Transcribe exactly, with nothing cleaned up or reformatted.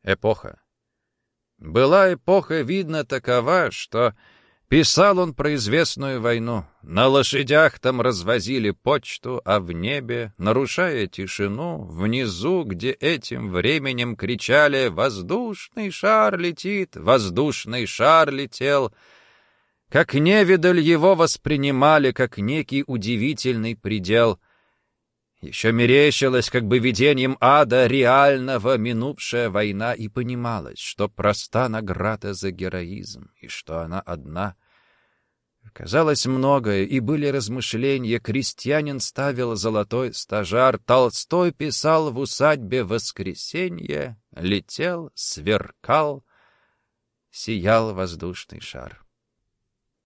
Эпоха. Была эпоха, видно, такова, что писал он про известную войну. На лошадях там развозили почту, а в небе, нарушая тишину, внизу, где этим временем кричали «Воздушный шар летит! Воздушный шар летел!» Как невидаль его воспринимали, как некий удивительный предел. Еще мерещилось, как бы видением ада реального минувшая война, и понималось, что проста награда за героизм, и что она одна. Казалось многое, и были размышления. Крестьянин ставил золотой стажар, Толстой писал в усадьбе воскресенье, летел, сверкал, сиял воздушный шар.